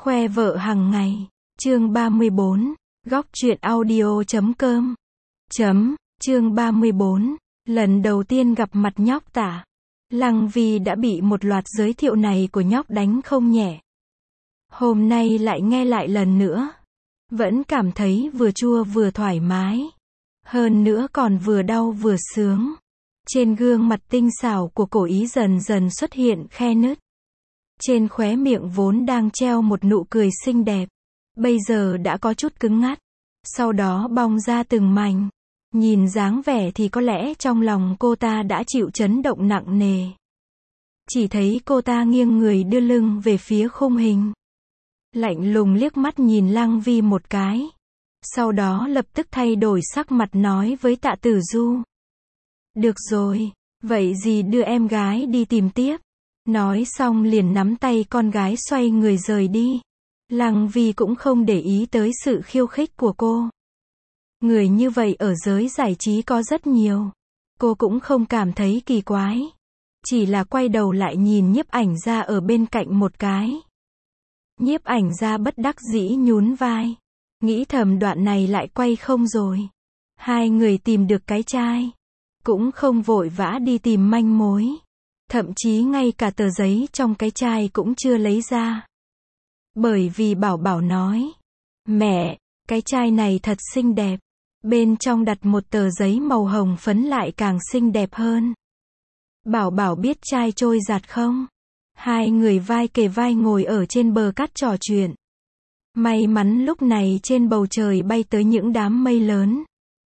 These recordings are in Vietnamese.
Khoe vợ hàng ngày. Chương 34. Góc truyện audio.com. Chương 34. Lần đầu tiên gặp mặt nhóc Tạ. Lăng Vi đã bị một loạt giới thiệu này của nhóc đánh không nhẹ. Hôm nay lại nghe lại lần nữa. Vẫn cảm thấy vừa chua vừa thoải mái. Hơn nữa còn vừa đau vừa sướng. Trên gương mặt tinh xảo của cổ ý dần dần xuất hiện khe nứt. Trên khóe miệng vốn đang treo một nụ cười xinh đẹp. Bây giờ đã có chút cứng ngắt. Sau đó bong ra từng mảnh. Nhìn dáng vẻ thì có lẽ trong lòng cô ta đã chịu chấn động nặng nề. Chỉ thấy cô ta nghiêng người đưa lưng về phía khung hình. Lạnh lùng liếc mắt nhìn Lăng Vi một cái. Sau đó lập tức thay đổi sắc mặt nói với Tạ Tử Du. Được rồi, vậy gì đưa em gái đi tìm tiếp. Nói xong liền nắm tay con gái xoay người rời đi. Lăng Vi cũng không để ý tới sự khiêu khích của cô. Người như vậy ở giới giải trí có rất nhiều. Cô cũng không cảm thấy kỳ quái. Chỉ là quay đầu lại nhìn Nhiếp Ảnh Gia ở bên cạnh một cái. Nhiếp Ảnh Gia bất đắc dĩ nhún vai. Nghĩ thầm đoạn này lại quay không rồi. Hai người tìm được cái chai. Cũng không vội vã đi tìm manh mối. Thậm chí ngay cả tờ giấy trong cái chai cũng chưa lấy ra. Bởi vì Bảo Bảo nói. Mẹ, cái chai này thật xinh đẹp. Bên trong đặt một tờ giấy màu hồng phấn lại càng xinh đẹp hơn. Bảo Bảo biết chai trôi giạt không? Hai người vai kề vai ngồi ở trên bờ cát trò chuyện. May mắn lúc này trên bầu trời bay tới những đám mây lớn.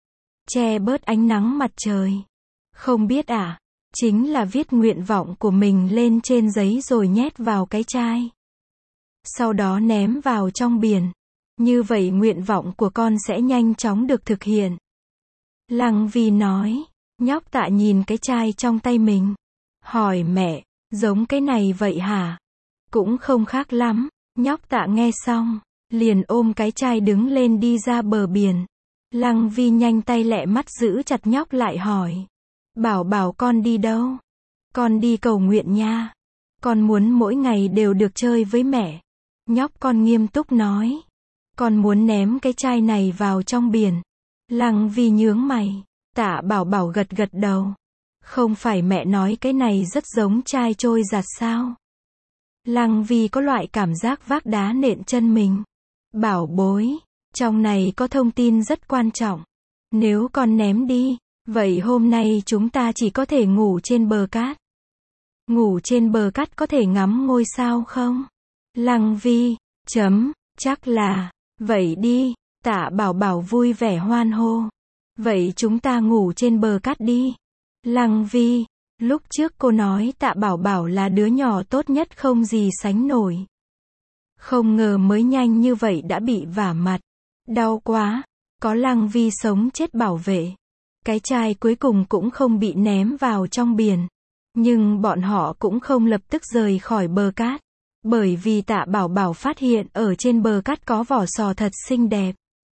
Che bớt ánh nắng mặt trời. Không biết à? Chính là viết nguyện vọng của mình lên trên giấy rồi nhét vào cái chai. Sau đó ném vào trong biển. Như vậy nguyện vọng của con sẽ nhanh chóng được thực hiện. Lăng Vi nói. Nhóc Tạ nhìn cái chai trong tay mình. Hỏi mẹ, giống cái này vậy hả? Cũng không khác lắm. Nhóc Tạ nghe xong, liền ôm cái chai đứng lên đi ra bờ biển. Lăng Vi nhanh tay lẹ mắt giữ chặt nhóc lại hỏi. Bảo Bảo con đi đâu? Con đi cầu nguyện nha. Con muốn mỗi ngày đều được chơi với mẹ. Nhóc con nghiêm túc nói. Con muốn ném cái chai này vào trong biển. Lăng Vi nhướng mày. Tạ Bảo Bảo gật gật đầu. Không phải mẹ nói cái này rất giống chai trôi giạt sao? Lăng Vi có loại cảm giác vác đá nện chân mình. Bảo bối, trong này có thông tin rất quan trọng. Nếu con ném đi, vậy hôm nay chúng ta chỉ có thể ngủ trên bờ cát. Ngủ trên bờ cát có thể ngắm ngôi sao không? Lăng Vi, chắc là, vậy đi. Tạ Bảo Bảo vui vẻ hoan hô. Vậy chúng ta ngủ trên bờ cát đi. Lăng Vi, lúc trước cô nói Tạ Bảo Bảo là đứa nhỏ tốt nhất không gì sánh nổi. Không ngờ mới nhanh như vậy đã bị vả mặt. Đau quá. Có Lăng Vi sống chết bảo vệ. Cái chai cuối cùng cũng không bị ném vào trong biển. Nhưng bọn họ cũng không lập tức rời khỏi bờ cát. Bởi vì Tạ Bảo Bảo phát hiện ở trên bờ cát có vỏ sò thật xinh đẹp.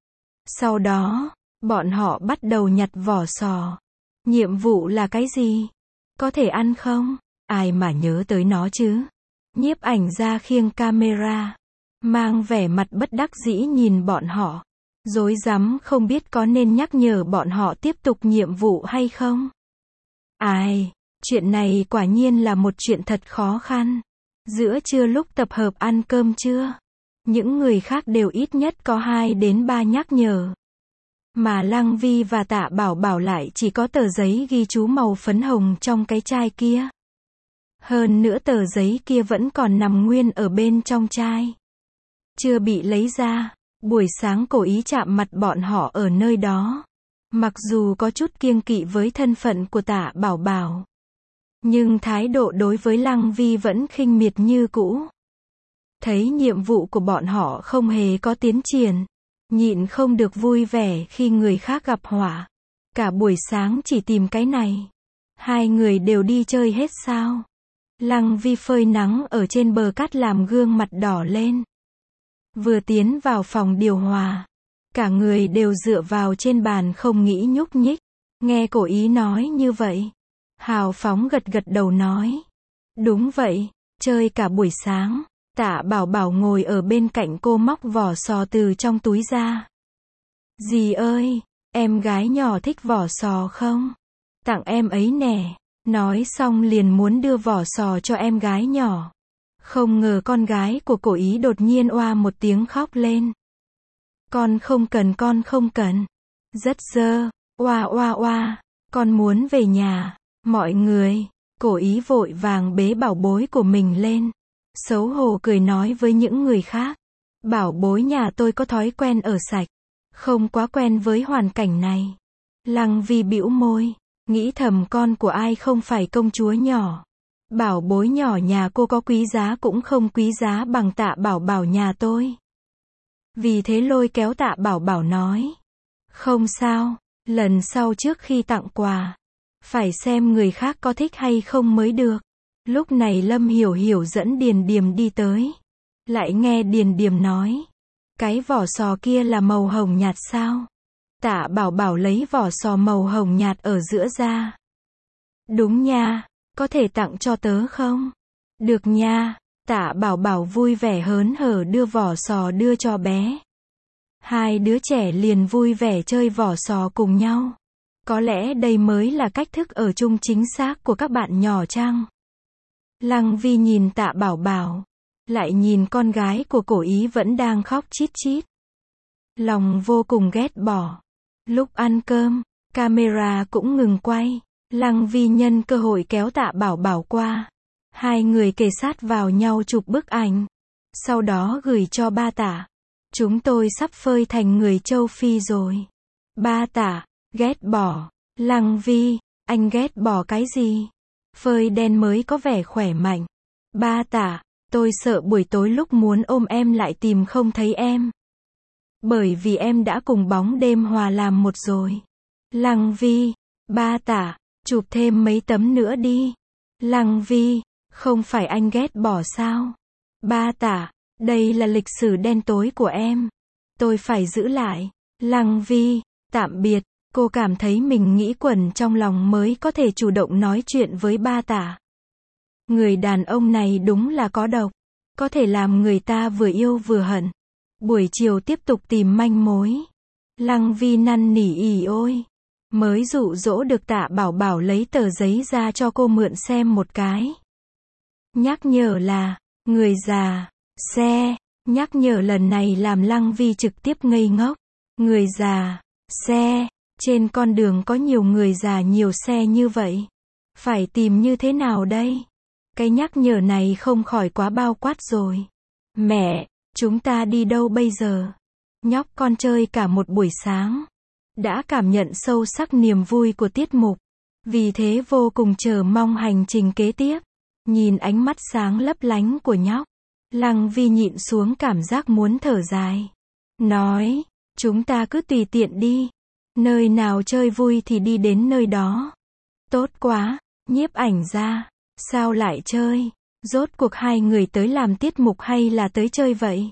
Sau đó, bọn họ bắt đầu nhặt vỏ sò. Nhiệm vụ là cái gì? Có thể ăn không? Ai mà nhớ tới nó chứ? Nhiếp Ảnh Gia khiêng camera. Mang vẻ mặt bất đắc dĩ nhìn bọn họ. Rối rắm không biết có nên nhắc nhở bọn họ tiếp tục nhiệm vụ hay không? Ai, chuyện này quả nhiên là một chuyện thật khó khăn. Giữa trưa lúc tập hợp ăn cơm trưa, những người khác đều ít nhất có 2 đến 3 nhắc nhở. Mà Lăng Vi và Tạ Bảo Bảo lại chỉ có tờ giấy ghi chú màu phấn hồng trong cái chai kia. Hơn nữa tờ giấy kia vẫn còn nằm nguyên ở bên trong chai. Chưa bị lấy ra. Buổi sáng cố ý chạm mặt bọn họ ở nơi đó. Mặc dù có chút kiêng kỵ với thân phận của Tạ Bảo Bảo. Nhưng thái độ đối với Lăng Vi vẫn khinh miệt như cũ. Thấy nhiệm vụ của bọn họ không hề có tiến triển. Nhịn không được vui vẻ khi người khác gặp họa. Cả buổi sáng chỉ tìm cái này. Hai người đều đi chơi hết sao? Lăng Vi phơi nắng ở trên bờ cát làm gương mặt đỏ lên. Vừa tiến vào phòng điều hòa. Cả người đều dựa vào trên bàn không nghĩ nhúc nhích. Nghe cổ ý nói như vậy. Hào phóng gật gật đầu nói. Đúng vậy, chơi cả buổi sáng. Tạ Bảo Bảo ngồi ở bên cạnh cô móc vỏ sò từ trong túi ra. Dì ơi, em gái nhỏ thích vỏ sò không? Tặng em ấy nè. Nói xong liền muốn đưa vỏ sò cho em gái nhỏ. Không ngờ con gái của Cổ Ý đột nhiên oa một tiếng khóc lên. Con không cần, con không cần. Rất dơ, oa oa oa, con muốn về nhà. Mọi người, Cổ Ý vội vàng bế bảo bối của mình lên. Xấu hổ cười nói với những người khác. Bảo bối nhà tôi có thói quen ở sạch. Không quá quen với hoàn cảnh này. Lăng Vi bĩu môi. Nghĩ thầm con của ai không phải công chúa nhỏ. Bảo bối nhỏ nhà cô có quý giá cũng không quý giá bằng Tạ Bảo Bảo nhà tôi. Vì thế lôi kéo Tạ Bảo Bảo nói. Không sao, lần sau trước khi tặng quà, phải xem người khác có thích hay không mới được. Lúc này Lâm Hiểu Hiểu dẫn Điền Điềm đi tới. Lại nghe Điền Điềm nói. Cái vỏ sò kia là màu hồng nhạt sao? Tạ Bảo Bảo lấy vỏ sò màu hồng nhạt ở giữa ra. Đúng nha, có thể tặng cho tớ không? Được nha, Tạ Bảo Bảo vui vẻ hớn hở đưa vỏ sò đưa cho bé. Hai đứa trẻ liền vui vẻ chơi vỏ sò cùng nhau. Có lẽ đây mới là cách thức ở chung chính xác của các bạn nhỏ chăng? Lăng Vi nhìn Tạ Bảo Bảo, lại nhìn con gái của Cổ Ý vẫn đang khóc chít chít. Lòng vô cùng ghét bỏ. Lúc ăn cơm, camera cũng ngừng quay. Lăng Vi nhân cơ hội kéo Tạ Bảo Bảo qua. Hai người kề sát vào nhau chụp bức ảnh. Sau đó gửi cho ba Tạ. Chúng tôi sắp phơi thành người châu Phi rồi. Ba Tạ, ghét bỏ. Lăng Vi, anh ghét bỏ cái gì? Phơi đen mới có vẻ khỏe mạnh. Ba Tạ, tôi sợ buổi tối lúc muốn ôm em lại tìm không thấy em. Bởi vì em đã cùng bóng đêm hòa làm một rồi. Lăng Vi, ba Tạ, chụp thêm mấy tấm nữa đi. Lăng Vi, không phải anh ghét bỏ sao? Ba Tạ, đây là lịch sử đen tối của em. Tôi phải giữ lại. Lăng Vi, tạm biệt. Cô cảm thấy mình nghĩ quẩn trong lòng mới có thể chủ động nói chuyện với ba Tạ. Người đàn ông này đúng là có độc. Có thể làm người ta vừa yêu vừa hận. Buổi chiều tiếp tục tìm manh mối. Lăng Vi năn nỉ ỉ ôi. Mới dụ dỗ được Tạ Bảo Bảo lấy tờ giấy ra cho cô mượn xem một cái. Nhắc nhở là, người già, xe. Nhắc nhở lần này làm Lăng Vi trực tiếp ngây ngốc. Người già, xe. Trên con đường có nhiều người già nhiều xe như vậy. Phải tìm như thế nào đây? Cái nhắc nhở này không khỏi quá bao quát rồi. Mẹ, chúng ta đi đâu bây giờ? Nhóc con chơi cả một buổi sáng. Đã cảm nhận sâu sắc niềm vui của tiết mục. Vì thế vô cùng chờ mong hành trình kế tiếp. Nhìn ánh mắt sáng lấp lánh của nhóc. Lăng Vi nhịn xuống cảm giác muốn thở dài. Nói, chúng ta cứ tùy tiện đi. Nơi nào chơi vui thì đi đến nơi đó. Tốt quá, nhiếp ảnh ra. Sao lại chơi? Rốt cuộc hai người tới làm tiết mục hay là tới chơi vậy?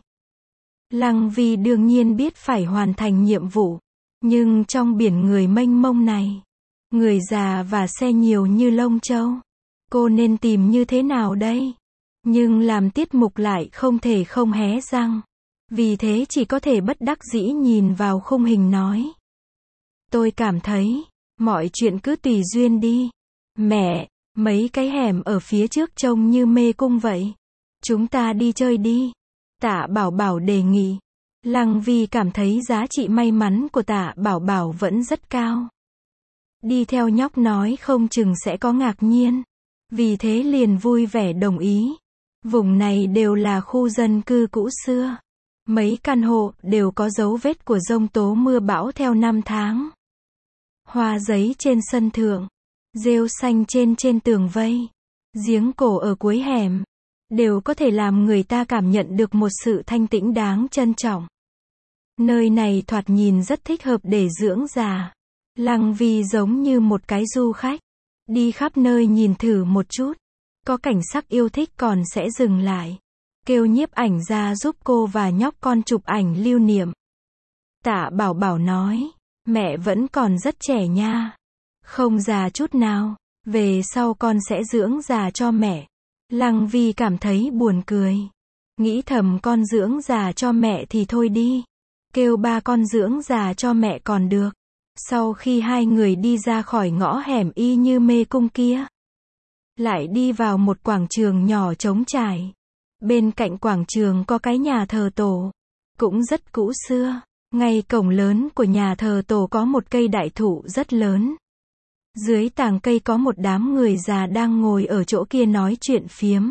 Lăng Vi đương nhiên biết phải hoàn thành nhiệm vụ. Nhưng trong biển người mênh mông này, người già và xe nhiều như lông châu. Cô nên tìm như thế nào đây? Nhưng làm tiết mục lại không thể không hé răng. Vì thế chỉ có thể bất đắc dĩ nhìn vào khung hình nói. Tôi cảm thấy, mọi chuyện cứ tùy duyên đi. Mẹ, mấy cái hẻm ở phía trước trông như mê cung vậy. Chúng ta đi chơi đi. Tạ Bảo Bảo đề nghị. Lăng Vi cảm thấy giá trị may mắn của Tạ Bảo Bảo vẫn rất cao. Đi theo nhóc nói không chừng sẽ có ngạc nhiên. Vì thế liền vui vẻ đồng ý. Vùng này đều là khu dân cư cũ xưa. Mấy căn hộ đều có dấu vết của giông tố mưa bão theo năm tháng. Hoa giấy trên sân thượng. Rêu xanh trên tường vây. Giếng cổ ở cuối hẻm. Đều có thể làm người ta cảm nhận được một sự thanh tĩnh đáng trân trọng. Nơi này thoạt nhìn rất thích hợp để dưỡng già. Lăng Vi giống như một cái du khách. Đi khắp nơi nhìn thử một chút. Có cảnh sắc yêu thích còn sẽ dừng lại. Kêu nhiếp ảnh ra giúp cô và nhóc con chụp ảnh lưu niệm. Tạ Bảo Bảo nói. Mẹ vẫn còn rất trẻ nha. Không già chút nào. Về sau con sẽ dưỡng già cho mẹ. Lăng Vi cảm thấy buồn cười. Nghĩ thầm con dưỡng già cho mẹ thì thôi đi. Kêu ba con dưỡng già cho mẹ còn được. Sau khi hai người đi ra khỏi ngõ hẻm y như mê cung kia, lại đi vào một quảng trường nhỏ trống trải. Bên cạnh quảng trường có cái nhà thờ tổ, cũng rất cũ xưa. Ngay cổng lớn của nhà thờ tổ có một cây đại thụ rất lớn. Dưới tàng cây có một đám người già đang ngồi ở chỗ kia nói chuyện phiếm.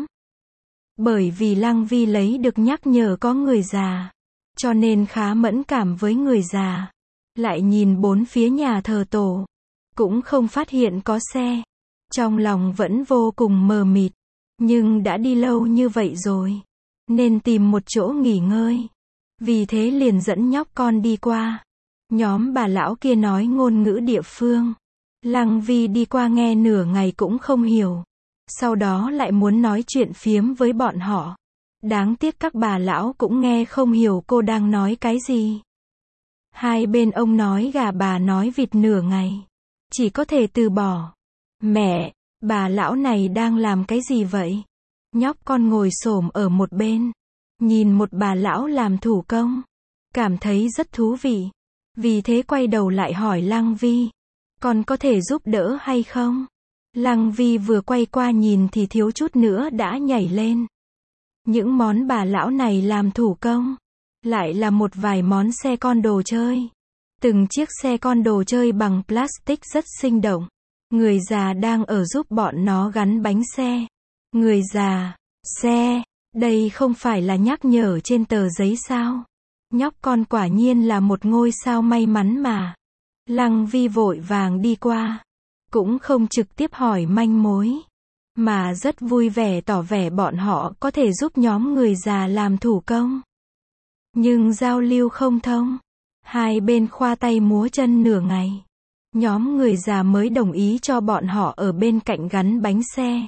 Bởi vì Lăng Vi lấy được nhắc nhở có người già, cho nên khá mẫn cảm với người già. Lại nhìn bốn phía nhà thờ tổ, cũng không phát hiện có xe. Trong lòng vẫn vô cùng mờ mịt, nhưng đã đi lâu như vậy rồi, nên tìm một chỗ nghỉ ngơi. Vì thế liền dẫn nhóc con đi qua. Nhóm bà lão kia nói ngôn ngữ địa phương. Lăng Vi đi qua nghe nửa ngày cũng không hiểu. Sau đó lại muốn nói chuyện phiếm với bọn họ. Đáng tiếc các bà lão cũng nghe không hiểu cô đang nói cái gì. Hai bên ông nói gà bà nói vịt nửa ngày. Chỉ có thể từ bỏ. Mẹ, bà lão này đang làm cái gì vậy? Nhóc con ngồi xổm ở một bên, nhìn một bà lão làm thủ công, cảm thấy rất thú vị. Vì thế quay đầu lại hỏi Lăng Vi, con có thể giúp đỡ hay không? Lăng Vi vừa quay qua nhìn thì thiếu chút nữa đã nhảy lên. Những món bà lão này làm thủ công, lại là một vài món xe con đồ chơi. Từng chiếc xe con đồ chơi bằng plastic rất sinh động. Người già đang ở giúp bọn nó gắn bánh xe. Người già, xe, đây không phải là nhắc nhở trên tờ giấy sao? Nhóc con quả nhiên là một ngôi sao may mắn mà. Lăng Vi vội vàng đi qua, cũng không trực tiếp hỏi manh mối, mà rất vui vẻ tỏ vẻ bọn họ có thể giúp nhóm người già làm thủ công. Nhưng giao lưu không thông, hai bên khoa tay múa chân nửa ngày. Nhóm người già mới đồng ý cho bọn họ ở bên cạnh gắn bánh xe.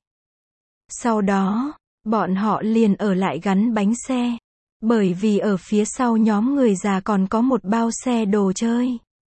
Sau đó, bọn họ liền ở lại gắn bánh xe. Bởi vì ở phía sau nhóm người già còn có một bao xe đồ chơi.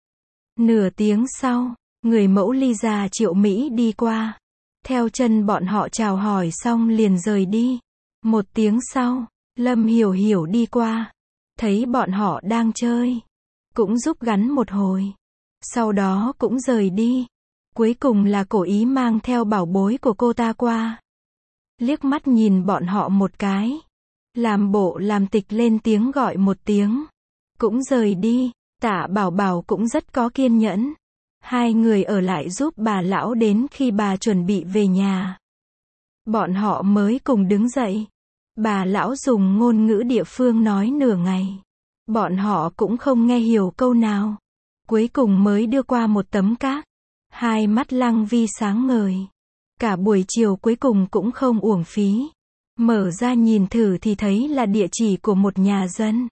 Nửa tiếng sau, người mẫu ly già Triệu Mỹ đi qua. Theo chân bọn họ chào hỏi xong liền rời đi. Một tiếng sau, Lâm Hiểu Hiểu đi qua. Thấy bọn họ đang chơi, cũng giúp gắn một hồi. Sau đó cũng rời đi. Cuối cùng là Cổ Ý mang theo bảo bối của cô ta qua. Liếc mắt nhìn bọn họ một cái. Làm bộ làm tịch lên tiếng gọi một tiếng. Cũng rời đi. Tạ Bảo Bảo cũng rất có kiên nhẫn. Hai người ở lại giúp bà lão đến khi bà chuẩn bị về nhà. Bọn họ mới cùng đứng dậy. Bà lão dùng ngôn ngữ địa phương nói nửa ngày. Bọn họ cũng không nghe hiểu câu nào. Cuối cùng mới đưa qua một tấm cát. Hai mắt Lăng Vi sáng ngời. Cả buổi chiều cuối cùng cũng không uổng phí. Mở ra nhìn thử thì thấy là địa chỉ của một nhà dân.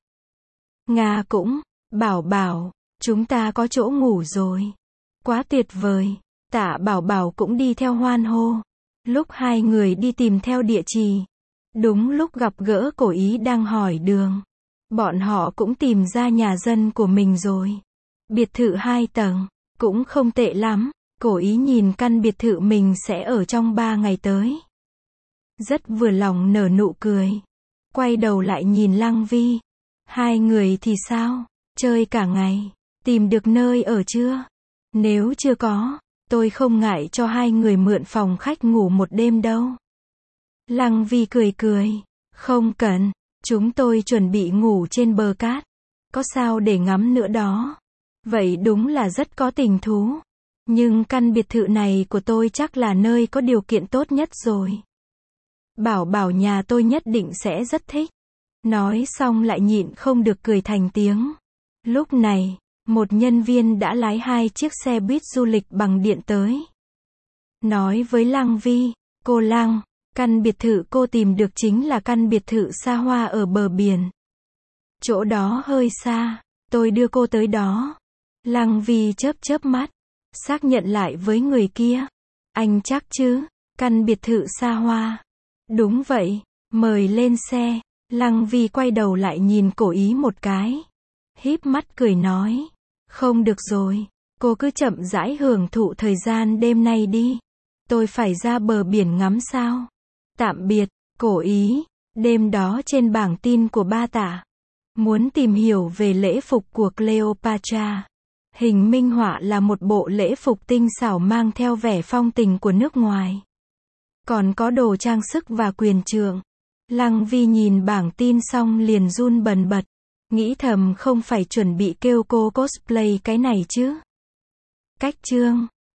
Nga cũng, Bảo Bảo, chúng ta có chỗ ngủ rồi. Quá tuyệt vời. Tạ Bảo Bảo cũng đi theo hoan hô. Lúc hai người đi tìm theo địa chỉ, đúng lúc gặp gỡ Cổ Ý đang hỏi đường. Bọn họ cũng tìm ra nhà dân của mình rồi. Biệt thự 2 tầng, cũng không tệ lắm. Cổ Ý nhìn căn biệt thự mình sẽ ở trong 3 ngày tới. Rất vừa lòng nở nụ cười. Quay đầu lại nhìn Lăng Vi. Hai người thì sao? Chơi cả ngày. Tìm được nơi ở chưa? Nếu chưa có, tôi không ngại cho hai người mượn phòng khách ngủ một đêm đâu. Lăng Vi cười cười. Không cần, chúng tôi chuẩn bị ngủ trên bờ cát. Có sao để ngắm nữa đó. Vậy đúng là rất có tình thú. Nhưng căn biệt thự này của tôi chắc là nơi có điều kiện tốt nhất rồi. Bảo Bảo nhà tôi nhất định sẽ rất thích. Nói xong lại nhịn không được cười thành tiếng. Lúc này, một nhân viên đã lái 2 chiếc xe buýt du lịch bằng điện tới. Nói với Lăng Vi, cô Lăng, căn biệt thự cô tìm được chính là căn biệt thự xa hoa ở bờ biển. Chỗ đó hơi xa, tôi đưa cô tới đó. Lăng Vi chớp chớp mắt, xác nhận lại với người kia. Anh chắc chứ, căn biệt thự xa hoa. Đúng vậy, mời lên xe. Lăng Vi quay đầu lại nhìn Cổ Ý một cái. Híp mắt cười nói. Không được rồi, cô cứ chậm rãi hưởng thụ thời gian đêm nay đi. Tôi phải ra bờ biển ngắm sao. Tạm biệt, Cổ Ý. Đêm đó trên bảng tin của Ba Tả. Muốn tìm hiểu về lễ phục của Cleopatra. Hình minh họa là một bộ lễ phục tinh xảo mang theo vẻ phong tình của nước ngoài. Còn có đồ trang sức và quyền trượng. Lăng Vi nhìn bảng tin xong liền run bần bật. Nghĩ thầm không phải chuẩn bị kêu cô cosplay cái này chứ. Cách chương